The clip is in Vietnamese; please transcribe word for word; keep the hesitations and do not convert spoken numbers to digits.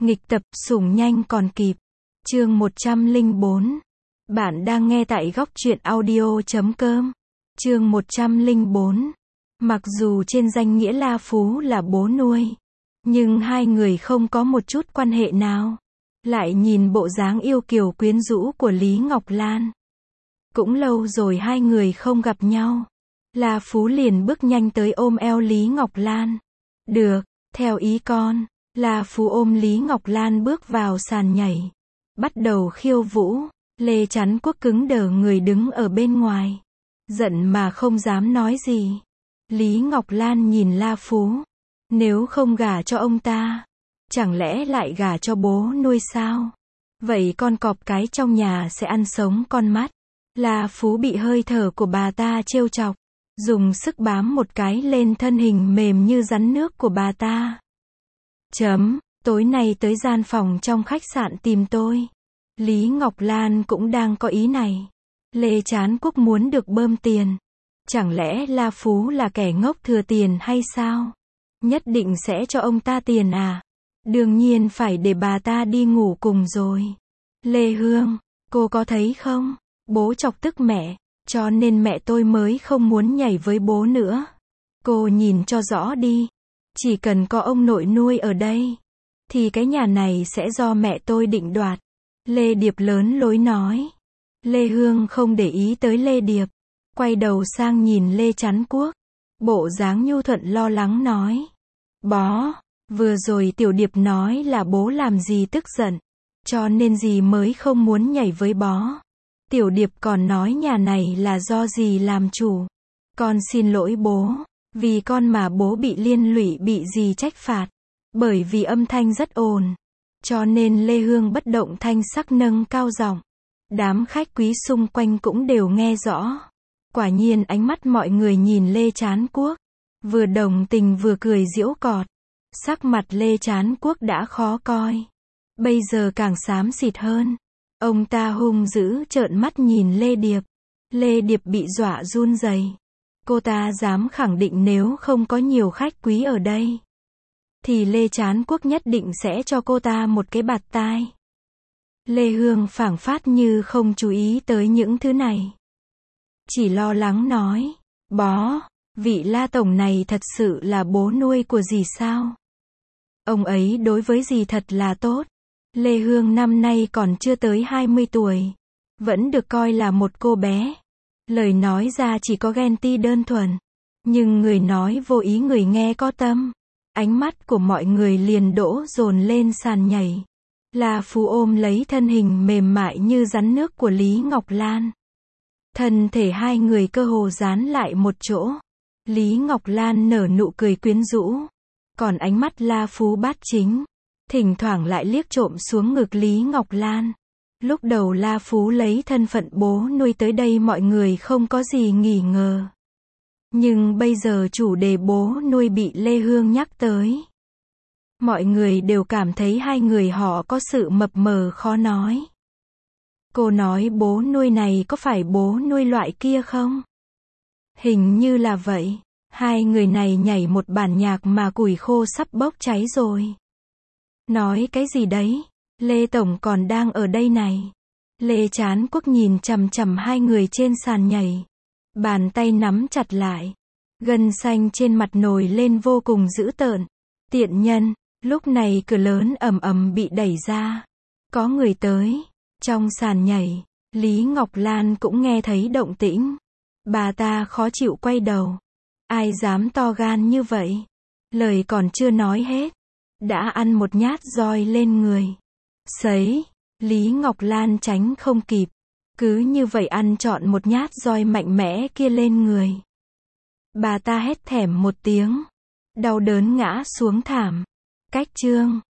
Nghịch tập sủng nhanh còn kịp. Chương một trăm lẻ bốn. Bạn đang nghe tại góc truyện audio chấm com. Chương một trăm lẻ bốn. Mặc dù trên danh nghĩa La Phú là bố nuôi, nhưng hai người không có một chút quan hệ nào. Lại nhìn bộ dáng yêu kiều quyến rũ của Lý Ngọc Lan. Cũng lâu rồi hai người không gặp nhau. La Phú liền bước nhanh tới ôm eo Lý Ngọc Lan. Được, theo ý con. La Phú ôm Lý Ngọc Lan bước vào sàn nhảy. Bắt đầu khiêu vũ. Lê Chắn Quốc cứng đờ người đứng ở bên ngoài. Giận mà không dám nói gì. Lý Ngọc Lan nhìn La Phú. Nếu không gả cho ông ta, chẳng lẽ lại gả cho bố nuôi sao? Vậy con cọp cái trong nhà sẽ ăn sống con mắt. La Phú bị hơi thở của bà ta trêu chọc. Dùng sức bám một cái lên thân hình mềm như rắn nước của bà ta. Chấm, tối nay tới gian phòng trong khách sạn tìm tôi. Lý Ngọc Lan cũng đang có ý này. Lê Chán Quốc muốn được bơm tiền. Chẳng lẽ La Phú là kẻ ngốc thừa tiền hay sao? Nhất định sẽ cho ông ta tiền à? Đương nhiên phải để bà ta đi ngủ cùng rồi. Lê Hương, cô có thấy không? Bố chọc tức mẹ, cho nên mẹ tôi mới không muốn nhảy với bố nữa. Cô nhìn cho rõ đi. Chỉ cần có ông nội nuôi ở đây, thì cái nhà này sẽ do mẹ tôi định đoạt. Lê Điệp lớn lối nói. Lê Hương không để ý tới Lê Điệp. Quay đầu sang nhìn Lê Chắn Quốc. Bộ dáng nhu thuận lo lắng nói. Bó, vừa rồi Tiểu Điệp nói là bố làm gì tức giận, cho nên dì mới không muốn nhảy với bó. Tiểu Điệp còn nói nhà này là do dì làm chủ. Con xin lỗi bố, vì con mà bố bị liên lụy bị dì trách phạt. Bởi vì âm thanh rất ồn, cho nên Lê Hương bất động thanh sắc nâng cao giọng. Đám khách quý xung quanh cũng đều nghe rõ. Quả nhiên ánh mắt mọi người nhìn Lê Chán Quốc, vừa đồng tình vừa cười giễu cợt. Sắc mặt Lê Chán Quốc đã khó coi, bây giờ càng xám xịt hơn. Ông ta hung dữ trợn mắt nhìn Lê Điệp. Lê Điệp bị dọa run rẩy. Cô ta dám khẳng định nếu không có nhiều khách quý ở đây, thì Lê Chán Quốc nhất định sẽ cho cô ta một cái bạt tai. Lê Hương phảng phất như không chú ý tới những thứ này. Chỉ lo lắng nói. Bó, vị La Tổng này thật sự là bố nuôi của dì sao? Ông ấy đối với dì thật là tốt. Lê Hương năm nay còn chưa tới hai mươi tuổi. Vẫn được coi là một cô bé. Lời nói ra chỉ có ghen ti đơn thuần. Nhưng người nói vô ý người nghe có tâm. Ánh mắt của mọi người liền đổ dồn lên sàn nhảy. La Phú ôm lấy thân hình mềm mại như rắn nước của Lý Ngọc Lan. Thân thể hai người cơ hồ dán lại một chỗ. Lý Ngọc Lan nở nụ cười quyến rũ. Còn ánh mắt La Phú bát chính, thỉnh thoảng lại liếc trộm xuống ngực Lý Ngọc Lan. Lúc đầu La Phú lấy thân phận bố nuôi tới đây mọi người không có gì nghi ngờ. Nhưng bây giờ chủ đề bố nuôi bị Lê Hương nhắc tới. Mọi người đều cảm thấy hai người họ có sự mập mờ khó nói. Cô nói bố nuôi này có phải bố nuôi loại kia không? Hình như là vậy. Hai người này nhảy một bản nhạc mà củi khô sắp bốc cháy rồi. Nói cái gì đấy? Lê Tổng còn đang ở đây này. Lê Chán Quốc nhìn chằm chằm hai người trên sàn nhảy. Bàn tay nắm chặt lại. Gân xanh trên mặt nổi lên vô cùng dữ tợn. Tiện nhân. Lúc này cửa lớn ầm ầm bị đẩy ra. Có người tới. Trong sàn nhảy, Lý Ngọc Lan cũng nghe thấy động tĩnh. Bà ta khó chịu quay đầu. Ai dám to gan như vậy? Lời còn chưa nói hết, đã ăn một nhát roi lên người. Sấy, Lý Ngọc Lan tránh không kịp. Cứ như vậy ăn trọn một nhát roi mạnh mẽ kia lên người. Bà ta hét thảm một tiếng. Đau đớn ngã xuống thảm. Cách chương.